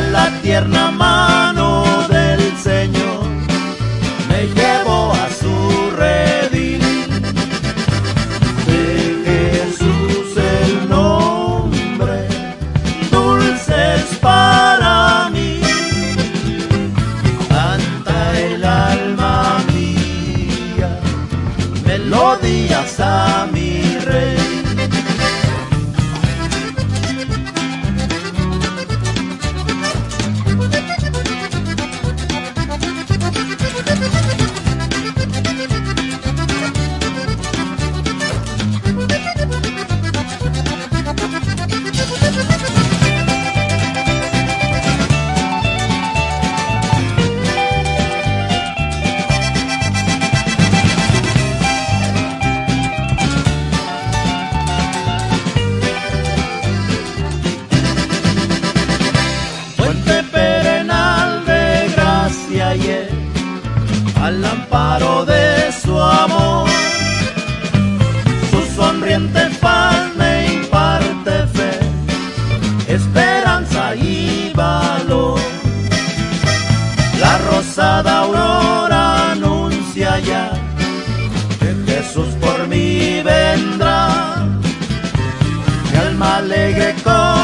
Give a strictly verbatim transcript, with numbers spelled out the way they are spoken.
la tierna mano del Señor me llevó a su redil. De Jesús el nombre, dulce es para mí, canta el alma mía, melodías a mi Rey. Al amparo de su amor, su sonriente faz me imparte fe, esperanza y valor. La rosada aurora anuncia ya que Jesús por mí vendrá. Mi alma alegre con